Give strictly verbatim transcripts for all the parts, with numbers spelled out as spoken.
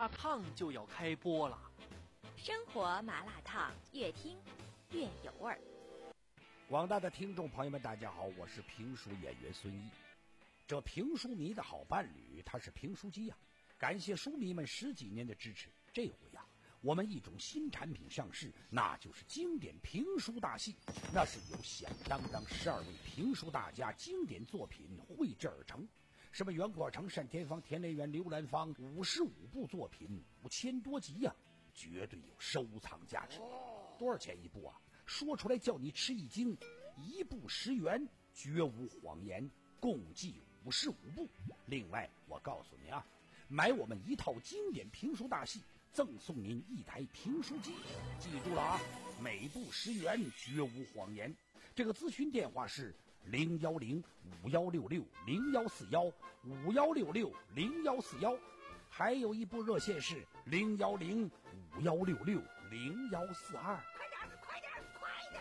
辣烫就要开播了。 生活麻辣烫，越听越有味儿。 广大的听众朋友们，大家好，我是评书演员孙毅。这评书迷的好伴侣，他是评书机呀、啊！感谢书迷们十几年的支持。这回呀、啊，我们一种新产品上市，那就是经典评书大戏。那是由响当当十二位评书大家经典作品绘制而成。什么袁国成、单田芳、田连元、刘兰芳，五十五部作品，五千多集呀、啊，绝对有收藏价值。多少钱一部啊？说出来叫你吃一惊，一部十元，绝无谎言，共计五十五部。另外，我告诉你啊，买我们一套经典评书大戏，赠送您一台评书机。记住了啊，每部十元，绝无谎言。这个咨询电话是零幺零五幺六六零幺四幺五幺六六零幺四幺，还有一部热线是零幺零五幺六六零幺四二。 快点，快点！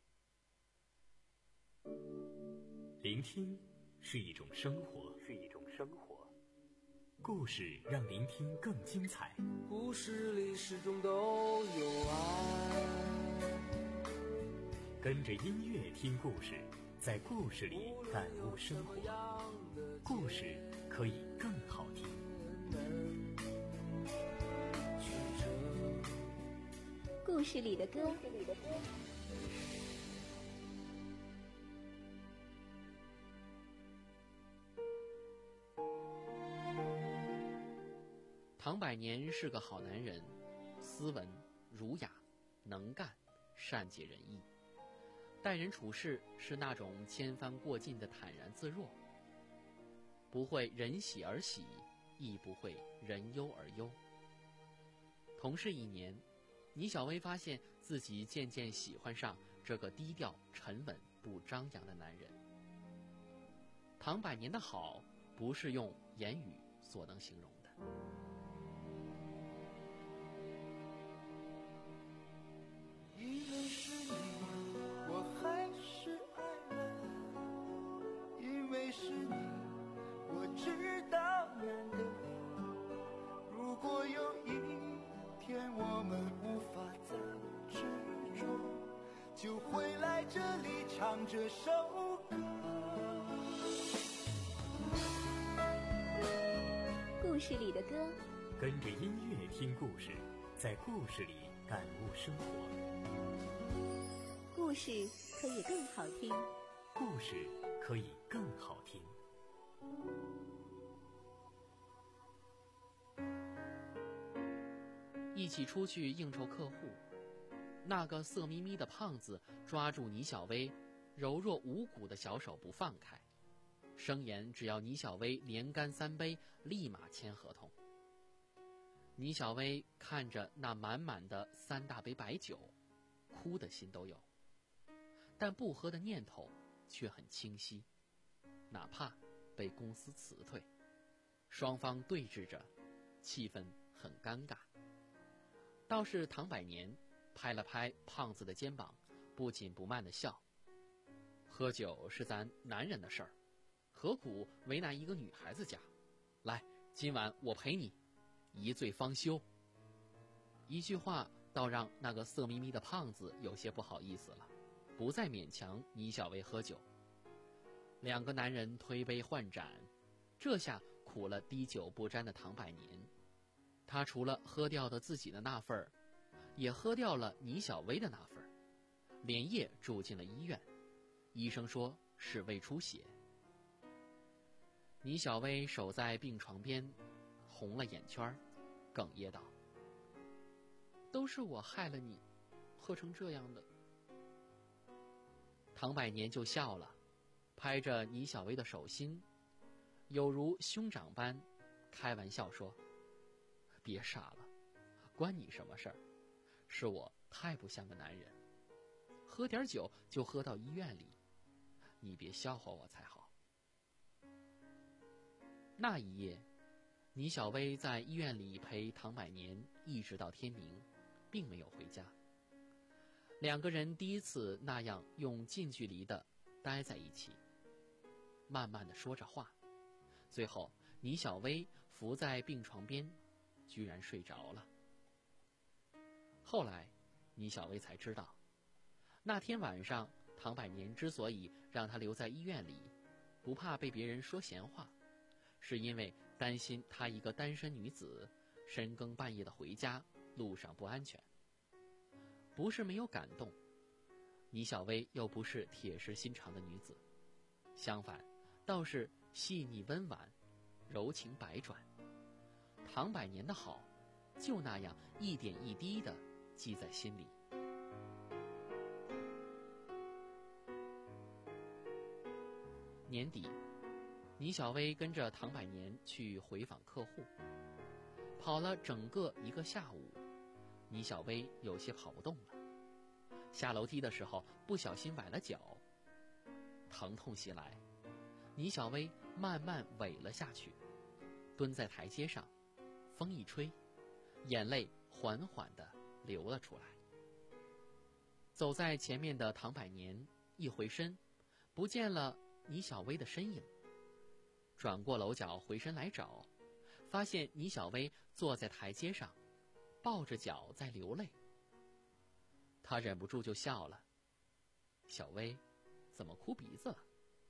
聆听是一种生活，是一种生活。故事让聆听更精彩。 故事里始终都有爱。 跟着音乐听故事，在故事里感悟生活。故事可以更好听。 故事里的歌。 唐百年是个好男人，斯文、儒雅、能干、善解人意，待人处事是那种千帆过尽的坦然自若，不会人喜而喜，亦不会人忧而忧。同是一年，倪小薇发现自己渐渐喜欢上这个低调、沉稳、不张扬的男人。唐百年的好，不是用言语所能形容的。 因为是你，我还是爱了；因为是你，我知道难得。如果有一天我们无法再执着，就会来这里唱这首歌。 故事里的歌， 跟着音乐听故事，在故事里感悟生活。 故事可以更好听， 故事可以更好听。 一起出去应酬客户，那个色眯眯的胖子抓住倪小薇柔弱无骨的小手不放开，声言只要倪小薇连干三杯，立马签合同。倪小薇看着那满满的三大杯白酒，哭的心都有，但不喝的念头却很清晰，哪怕被公司辞退。双方对峙着，气氛很尴尬。倒是唐百年拍了拍胖子的肩膀，不紧不慢地笑。喝酒是咱男人的事儿，何苦为难一个女孩子家？来，今晚我陪你，一醉方休。一句话倒让那个色眯眯的胖子有些不好意思了，不再勉强倪小薇喝酒。两个男人推杯换盏，这下苦了滴酒不沾的唐百年。他除了喝掉的自己的那份儿，也喝掉了倪小薇的那份儿，连夜住进了医院。医生说是胃出血。倪小薇守在病床边，红了眼圈，哽咽道：都是我害了你，喝成这样的。唐百年就笑了，拍着倪小薇的手心，有如兄长般开玩笑说：别傻了，关你什么事儿？是我太不像个男人，喝点酒就喝到医院里，你别笑话我才好。那一夜，倪小薇在医院里陪唐百年一直到天明，并没有回家。两个人第一次那样用近距离的待在一起，慢慢的说着话。最后倪小薇伏在病床边， 居然睡着了。后来，倪小薇才知道，那天晚上唐百年之所以让她留在医院里，不怕被别人说闲话，是因为担心她一个单身女子深更半夜的回家，路上不安全。不是没有感动，倪小薇又不是铁石心肠的女子，相反，倒是细腻温婉，柔情百转。唐百年的好，就那样一点一滴地记在心里。年底，倪小薇跟着唐百年去回访客户，跑了整个一个下午，倪小薇有些跑不动了。下楼梯的时候不小心崴了脚，疼痛袭来，倪小薇慢慢萎了下去，蹲在台阶上，风一吹，眼泪缓缓地流了出来。走在前面的唐百年一回身，不见了倪小薇的身影，转过楼角回身来找，发现倪小薇坐在台阶上，抱着脚在流泪。他忍不住就笑了，小薇怎么哭鼻子了？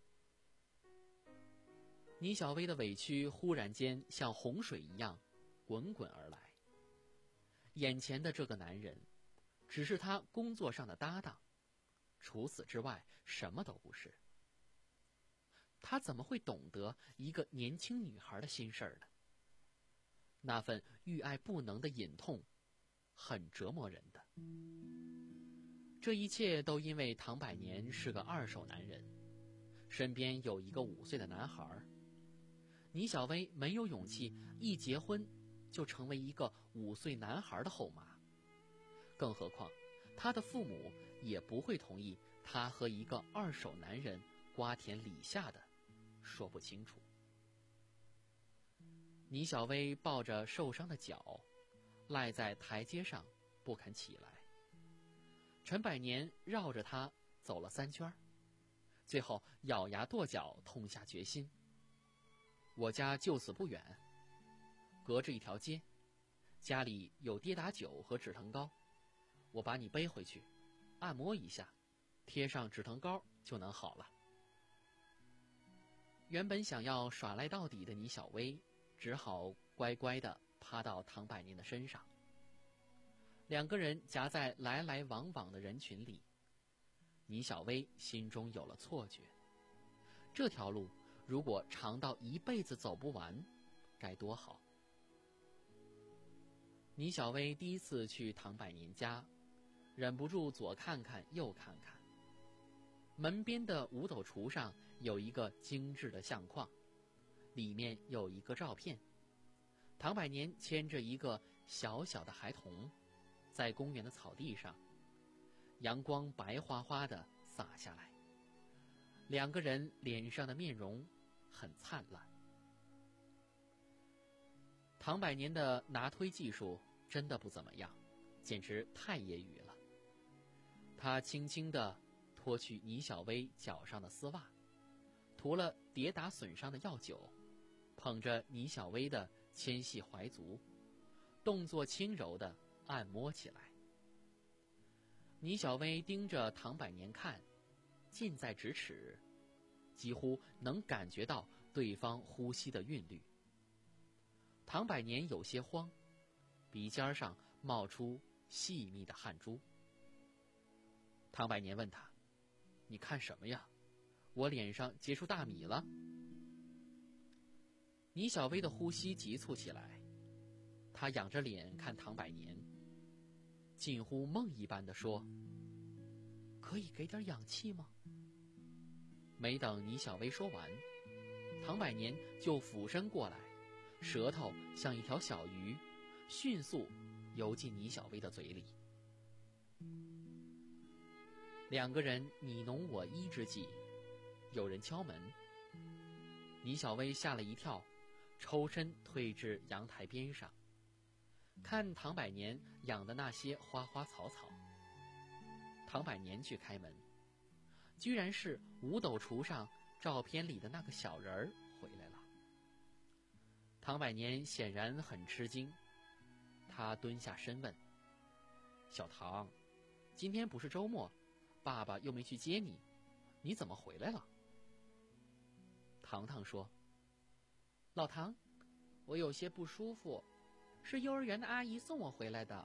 倪小薇的委屈忽然间像洪水一样滚滚而来。眼前的这个男人只是他工作上的搭档，除此之外什么都不是。他怎么会懂得一个年轻女孩的心事儿呢？那份欲爱不能的隐痛很折磨人的。这一切都因为唐百年是个二手男人，身边有一个五岁的男孩。倪小薇没有勇气一结婚就成为一个五岁男孩的后妈，更何况他的父母也不会同意他和一个二手男人瓜田李下的说不清楚。倪小薇抱着受伤的脚赖在台阶上不肯起来，陈百年绕着他走了三圈，最后咬牙跺脚痛下决心。我家就此不远，隔着一条街，家里有跌打酒和止疼膏，我把你背回去，按摩一下，贴上止疼膏就能好了。原本想要耍赖到底的倪小薇只好乖乖地趴到唐百年的身上。两个人夹在来来往往的人群里，倪小薇心中有了错觉，这条路如果长到一辈子走不完，该多好。倪小薇第一次去唐百年家，忍不住左看看右看看。门边的五斗橱上有一个精致的相框，里面有一个照片，唐百年牵着一个小小的孩童，在公园的草地上，阳光白花花的洒下来，两个人脸上的面容很灿烂。唐百年的拿推技术真的不怎么样，简直太业余了。他轻轻地脱去倪小薇脚上的丝袜，涂了跌打损伤的药酒，捧着倪小薇的纤细怀足，动作轻柔地按摩起来。倪小薇盯着唐百年看，近在咫尺，几乎能感觉到对方呼吸的韵律。唐百年有些慌，鼻尖上冒出细密的汗珠。唐百年问他：“你看什么呀？我脸上结出大米了？”倪小薇的呼吸急促起来，她仰着脸看唐百年，近乎梦一般地说：“可以给点氧气吗？”没等倪小薇说完，唐百年就俯身过来，舌头像一条小鱼，迅速游进倪小薇的嘴里。两个人你侬我依之际，有人敲门。倪小薇吓了一跳，抽身退至阳台边上，看唐百年养的那些花花草草。唐百年去开门，居然是五斗橱上照片里的那个小人儿回来了。唐百年显然很吃惊， 他蹲下身问：“小唐，今天不是周末，爸爸又没去接你，你怎么回来了？”糖糖说：“老唐，我有些不舒服，是幼儿园的阿姨送我回来的。”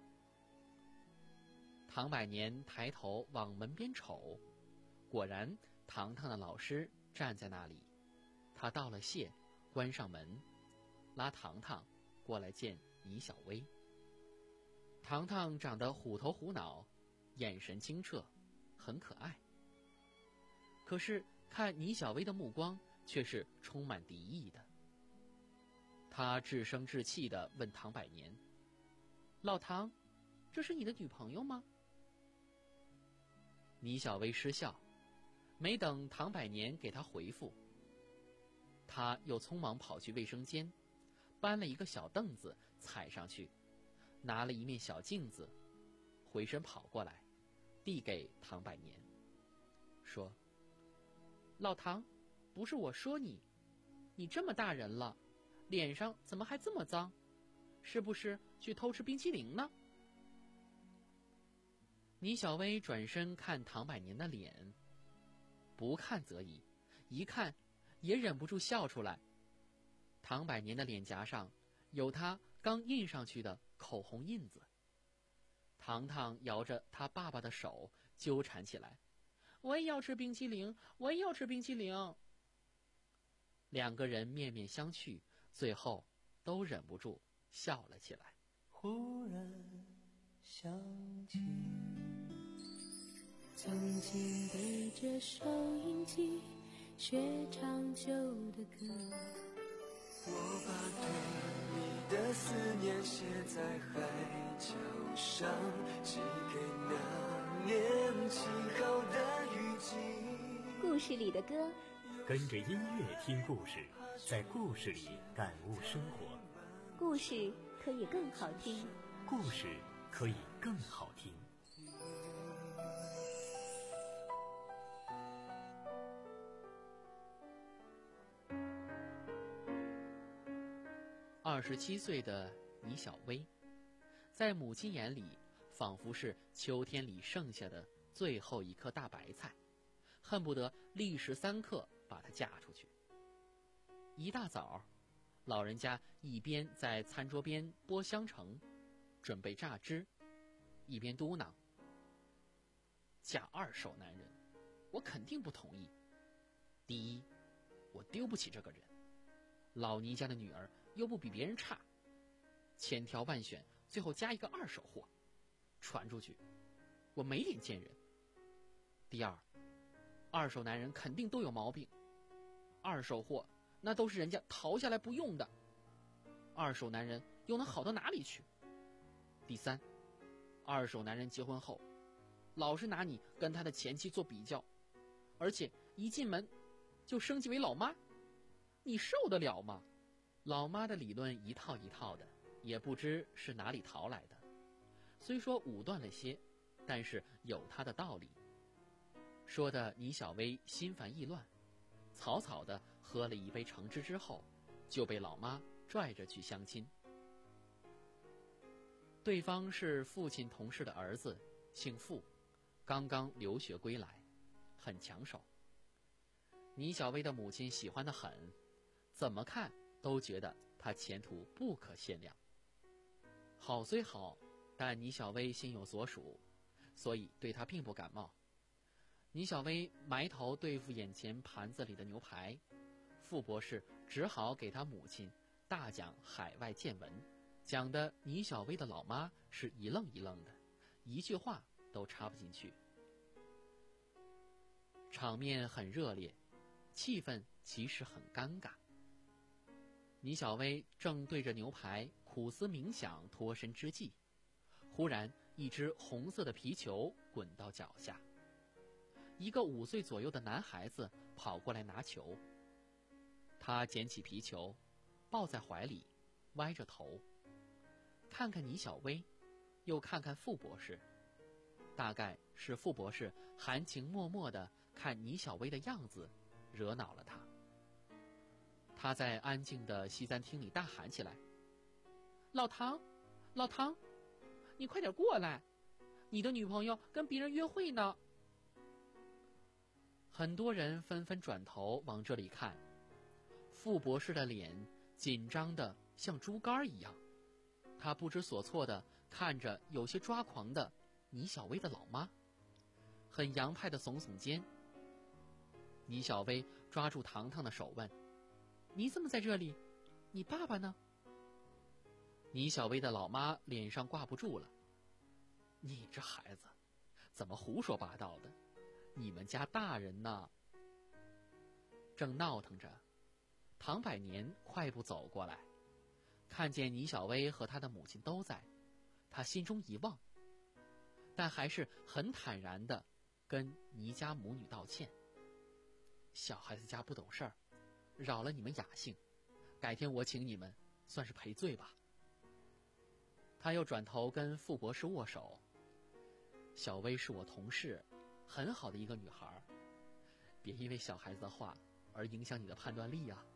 唐百年抬头往门边瞅，果然糖糖的老师站在那里。他道了谢，关上门，拉糖糖过来见倪小薇。糖糖长得虎头虎脑，眼神清澈，很可爱。可是看倪小薇的目光却是充满敌意的。他置声置气地问唐百年：“老唐，这是你的女朋友吗？”倪小薇失笑，没等唐百年给他回复，他又匆忙跑去卫生间，搬了一个小凳子踩上去，拿了一面小镜子，回身跑过来，递给唐百年，说：“老唐，不是我说你，你这么大人了，脸上怎么还这么脏？是不是去偷吃冰淇淋呢？”倪小薇转身看唐百年的脸，不看则已，一看也忍不住笑出来。唐百年的脸颊上有他刚印上去的口红印子。糖糖摇着他爸爸的手纠缠起来：“我也要吃冰淇淋，我也要吃冰淇淋。”两个人面面相觑，最后都忍不住笑了起来。 忽然想起曾经背着收音机学唱旧的歌，我把对你的思念写在海角上，寄给那年轻好的雨季。 故事里的歌， 跟着音乐听故事，在故事里感悟生活。 故事可以更好听， 故事可以更好听。 二十七岁的倪小薇，在母亲眼里仿佛是秋天里剩下的最后一颗大白菜，恨不得立时三刻把她嫁出去。一大早，老人家一边在餐桌边剥香橙，准备榨汁，一边嘟囔：“嫁二手男人，我肯定不同意。第一，我丢不起这个人，老倪家的女儿又不比别人差，千挑万选，最后加一个二手货，传出去，我没脸见人。第二，二手男人肯定都有毛病，二手货那都是人家淘下来不用的，二手男人又能好到哪里去？第三，二手男人结婚后，老是拿你跟他的前妻做比较，而且一进门就升级为老妈，你受得了吗？”老妈的理论一套一套的，也不知是哪里淘来的，虽说武断了些，但是有他的道理。说的倪小薇心烦意乱，草草的喝了一杯橙汁之后，就被老妈拽着去相亲。对方是父亲同事的儿子，姓傅，刚刚留学归来，很抢手。倪小薇的母亲喜欢得很，怎么看都觉得他前途不可限量。好虽好，但倪小薇心有所属，所以对他并不感冒。倪小薇埋头对付眼前盘子里的牛排，傅博士只好给他母亲大讲海外见闻，讲的倪小薇的老妈是一愣一愣的，一句话都插不进去。场面很热烈，气氛其实很尴尬。倪小薇正对着牛排苦思冥想脱身之际，忽然一只红色的皮球滚到脚下，一个五岁左右的男孩子跑过来拿球。他捡起皮球，抱在怀里，歪着头，看看倪小薇，又看看傅博士，大概是傅博士含情脉脉地看倪小薇的样子，惹恼了他。他在安静的西餐厅里大喊起来：“老唐， 老唐，你快点过来，你的女朋友跟别人约会呢。”很多人纷纷转头往这里看，傅博士的脸紧张的像猪肝一样，他不知所措的看着有些抓狂的倪小薇的老妈，很洋派的耸耸肩。倪小薇抓住糖糖的手问：“你怎么在这里？你爸爸呢？”倪小薇的老妈脸上挂不住了：“你这孩子怎么胡说八道的？你们家大人呢？”正闹腾着，唐百年快步走过来，看见倪小薇和她的母亲都在，他心中一望，但还是很坦然地跟倪家母女道歉：“小孩子家不懂事儿，扰了你们雅兴，改天我请你们算是赔罪吧。”他又转头跟傅博士握手：“小薇是我同事，很好的一个女孩，别因为小孩子的话而影响你的判断力啊。”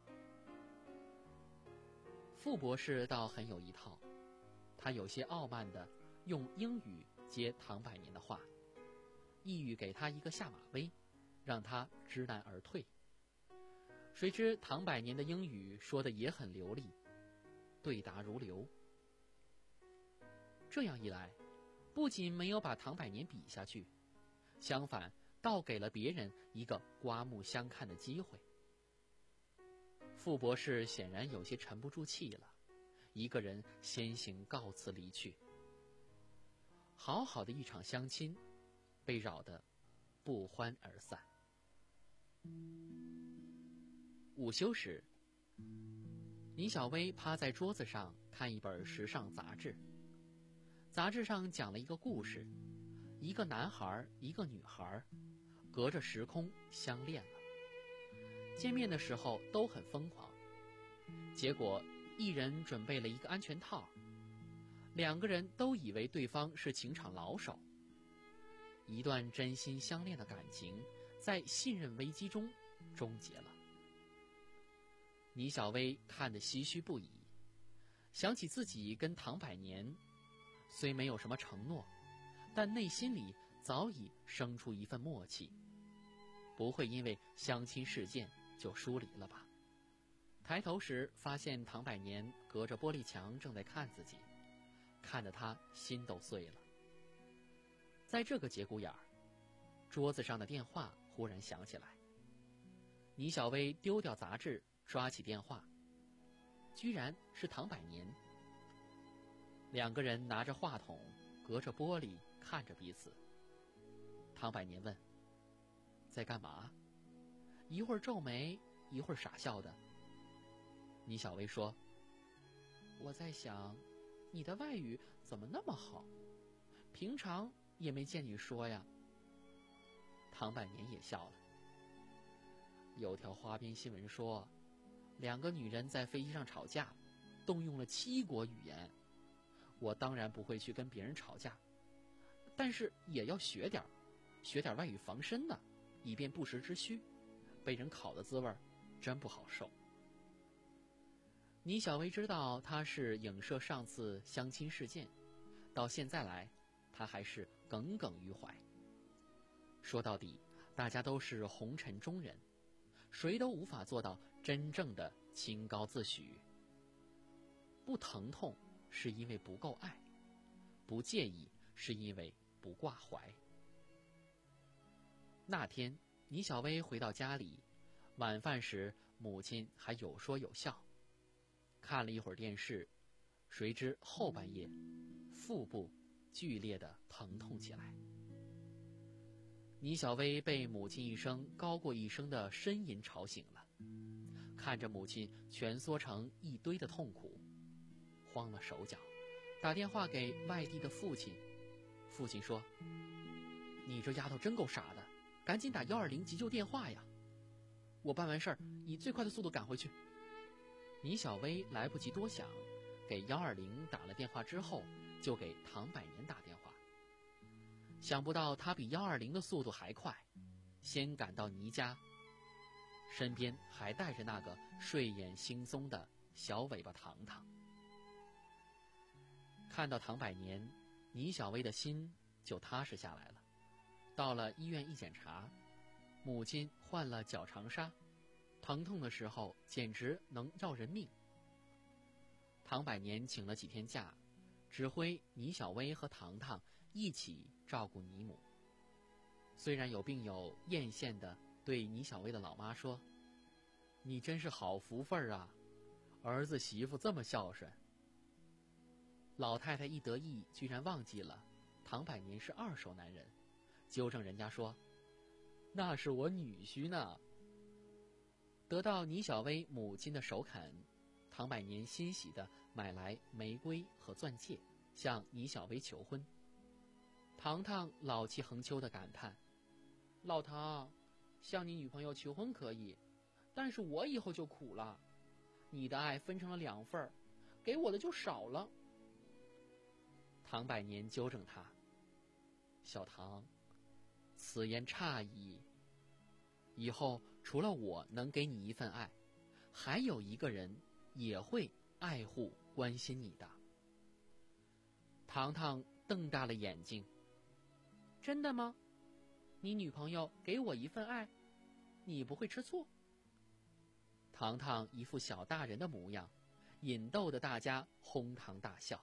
傅博士倒很有一套，他有些傲慢地用英语接唐百年的话，意欲给他一个下马威，让他知难而退。谁知唐百年的英语说得也很流利，对答如流。这样一来，不仅没有把唐百年比下去，相反倒给了别人一个刮目相看的机会。傅博士显然有些沉不住气了，一个人先行告辞离去。好好的一场相亲，被扰得不欢而散。午休时，倪小薇趴在桌子上看一本时尚杂志，杂志上讲了一个故事，一个男孩一个女孩隔着时空相恋了，见面的时候都很疯狂，结果一人准备了一个安全套，两个人都以为对方是情场老手。一段真心相恋的感情在信任危机中终结了。倪小薇看得唏嘘不已，想起自己跟唐百年虽没有什么承诺，但内心里早已生出一份默契，不会因为相亲事件就疏离了吧。抬头时发现唐百年隔着玻璃墙正在看自己，看得他心都碎了。在这个节骨眼儿，桌子上的电话忽然响起来。倪小薇丢掉杂志，抓起电话，居然是唐百年。两个人拿着话筒，隔着玻璃看着彼此。唐百年问：“在干嘛？”一会儿皱眉，一会儿傻笑的。倪小薇说：“我在想，你的外语怎么那么好？平常也没见你说呀。”唐百年也笑了。有条花边新闻说，两个女人在飞机上吵架，动用了七国语言。我当然不会去跟别人吵架，但是也要学点学点外语防身呢，以便不时之需。被人考的滋味真不好受。倪小薇知道他是影射上次相亲事件，到现在来他还是耿耿于怀。说到底，大家都是红尘中人，谁都无法做到真正的清高自许。不疼痛是因为不够爱，不介意是因为不挂怀。那天倪小薇回到家里，晚饭时母亲还有说有笑，看了一会儿电视，谁知后半夜腹部剧烈的疼痛起来。倪小薇被母亲一声高过一声的呻吟吵醒了，看着母亲蜷缩成一堆的痛苦，慌了手脚，打电话给外地的父亲。父亲说：“你这丫头真够傻的，赶紧打一二零急救电话呀！我办完事儿以最快的速度赶回去。”倪小薇来不及多想，给一二零打了电话之后，就给唐百年打电话。想不到他比一二零的速度还快，先赶到倪家，身边还带着那个睡眼惺忪的小尾巴糖糖。 看到唐百年，倪小薇的心就踏实下来了。到了医院一检查，母亲患了脚长沙，疼痛的时候简直能要人命。唐百年请了几天假，指挥倪小薇和糖糖一起照顾倪母。虽然有病友艳羡地对倪小薇的老妈说：“你真是好福分啊，儿子媳妇这么孝顺。”老太太一得意，居然忘记了唐百年是二手男人，纠正人家说：“那是我女婿呢。”得到倪小薇母亲的首肯，唐百年欣喜地买来玫瑰和钻戒，向倪小薇求婚。糖糖老气横秋地感叹：“老唐，向你女朋友求婚可以，但是我以后就苦了。你的爱分成了两份儿，给我的就少了。”唐百年纠正他：“小唐，此言差矣。以后除了我能给你一份爱，还有一个人也会爱护关心你的。”糖糖瞪大了眼睛：“真的吗？你女朋友给我一份爱，你不会吃醋？”糖糖一副小大人的模样，引逗得大家哄堂大笑。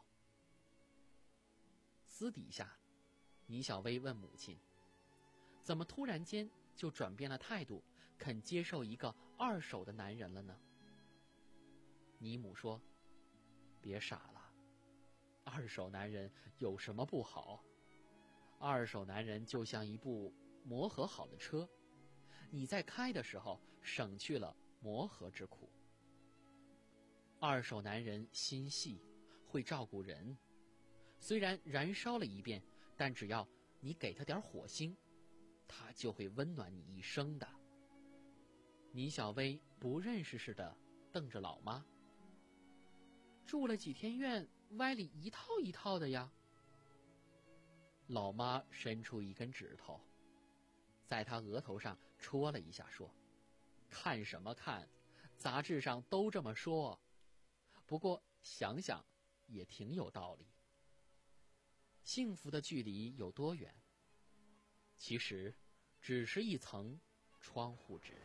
私底下，倪小薇问母亲：“怎么突然间就转变了态度，肯接受一个二手的男人了呢？”倪母说：“别傻了，二手男人有什么不好？二手男人就像一部磨合好的车，你在开的时候省去了磨合之苦。二手男人心细，会照顾人，虽然燃烧了一遍，但只要你给他点火星，他就会温暖你一生的。”倪小薇不认识似的瞪着老妈：“住了几天院，歪理一套一套的呀。”老妈伸出一根指头，在他额头上戳了一下，说：“看什么看？杂志上都这么说。不过想想也挺有道理。幸福的距离有多远？其实只是一层窗户纸。”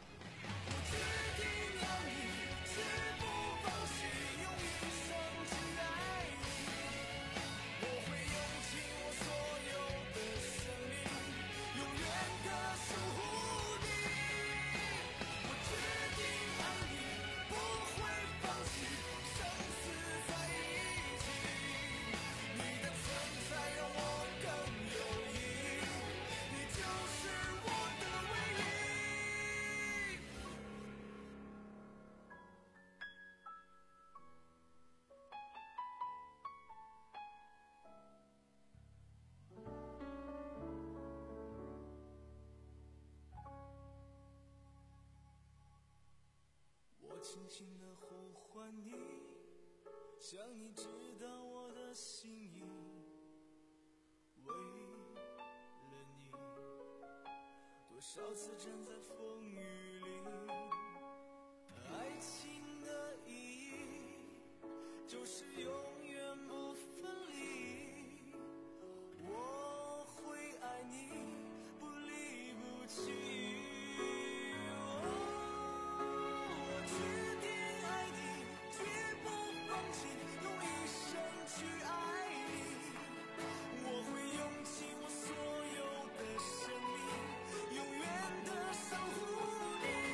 轻轻地呼唤你，想你知道我的心意，为了你，多少次站在风雨里。爱情的意义就是永远不分离，我会爱你不离不弃。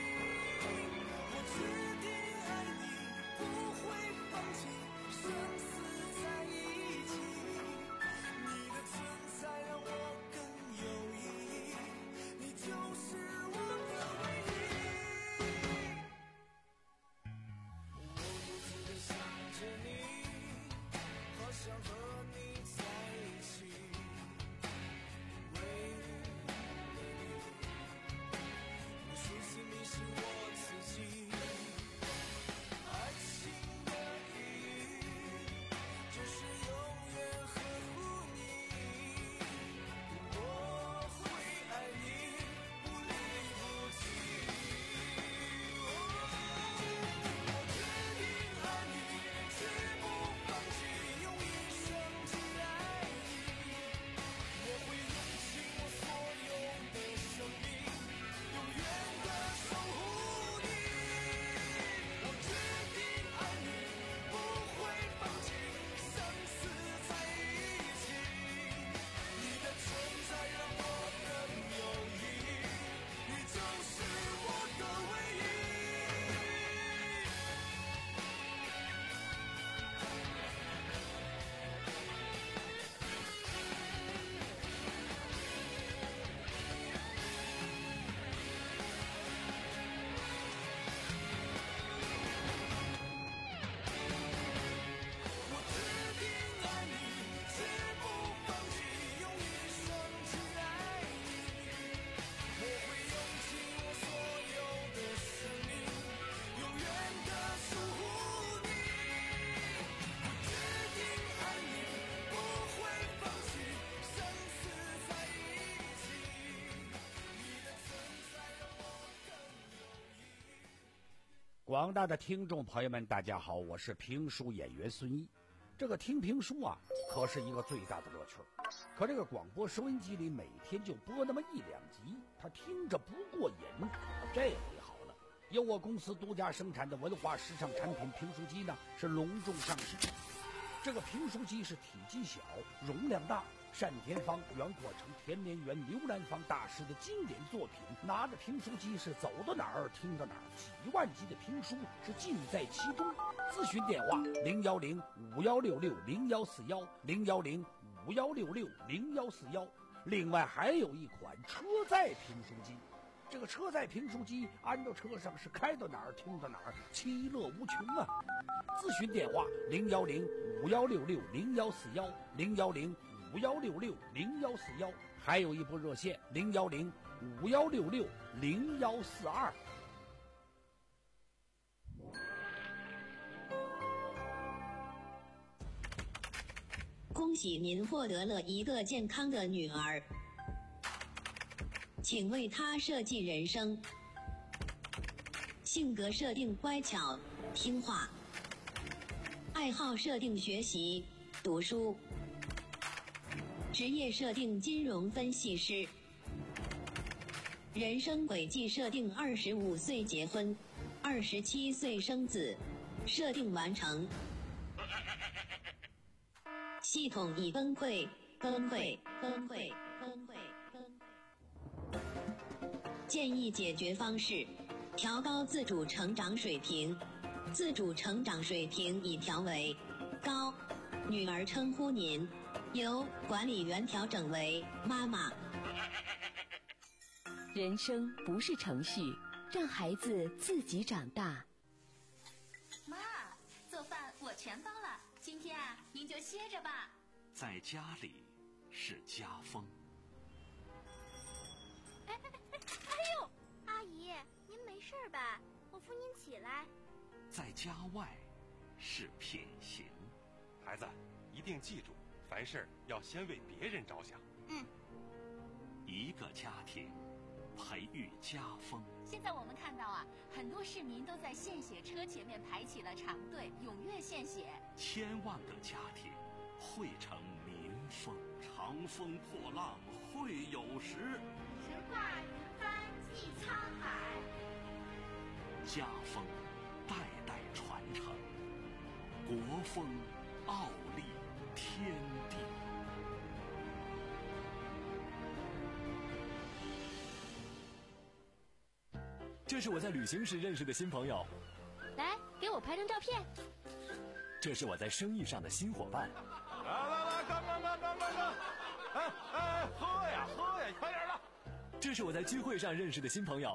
生死广大的听众朋友们，大家好，我是评书演员孙一。这个听评书啊，可是一个最大的乐趣。可这个广播收音机里每天就播那么一两集，他听着不过瘾。这回好了，由我公司独家生产的文化时尚产品评书机呢，是隆重上市。这个评书机是体积小，容量大。单田芳、袁阔成、田连元、刘兰芳大师的经典作品，拿着评书机是走到哪儿听到哪儿，几万集的评书是尽在其中。咨询电话零幺零五幺六六零幺四幺零幺零五幺六六零幺四幺。另外还有一款车载评书机，这个车载评书机安到车上是开到哪儿听到哪儿，其乐无穷啊！咨询电话零幺零五幺六六零幺四幺零幺零五幺六六零幺四幺，还有一部热线零幺零五幺六六零幺四二。 恭喜您获得了一个健康的女儿，请为她设计人生。性格设定乖巧听话，爱好设定学习读书，职业设定金融分析师，人生轨迹设定二十五岁结婚，二十七岁生子，设定完成。系统已崩溃，崩溃，崩溃，崩溃，崩溃。建议解决方式：调高自主成长水平，自主成长水平已调为高。女儿称呼您，由管理员调整为妈妈。 人生不是程序，让孩子自己长大。 妈，做饭我全包了，今天啊，您就歇着吧。 在家里是家风。 哎哎哎哎呦，阿姨，您没事吧？我扶您起来。 在家外是品行。 孩子，一定记住，凡事要先为别人着想。 嗯。 一个家庭培育家风。 现在我们看到啊，很多市民都在献血车前面排起了长队，踊跃献血。 千万个家庭汇成民风。长风破浪会有时， 直挂云帆济沧海。 家风代代传承，国风傲立天地。 这是我在旅行时认识的新朋友， 来，给我拍张照片。 这是我在生意上的新伙伴。 来来来，干干干干干干！哎哎，喝呀喝呀，快点的！ 这是我在聚会上认识的新朋友。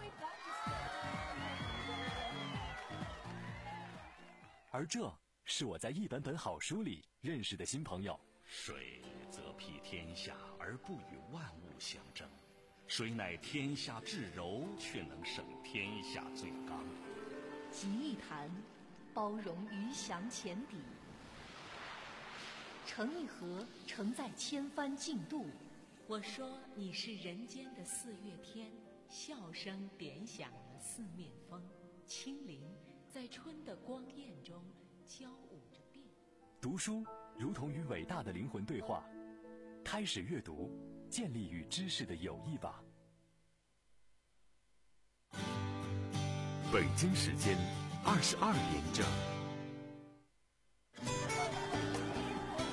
而这是我在一本本好书里认识的新朋友。 水则披天下而不与万物相争，水乃天下至柔，却能胜天下最刚。 集一坛，包容鱼翔浅底；盛一盒，承载千帆竞渡。 我说你是人间的四月天，笑声点响了四面风，轻灵在春的光艳中交舞着变。 读书如同与伟大的灵魂对话，开始阅读，建立与知识的友谊吧。 北京时间二十二点整。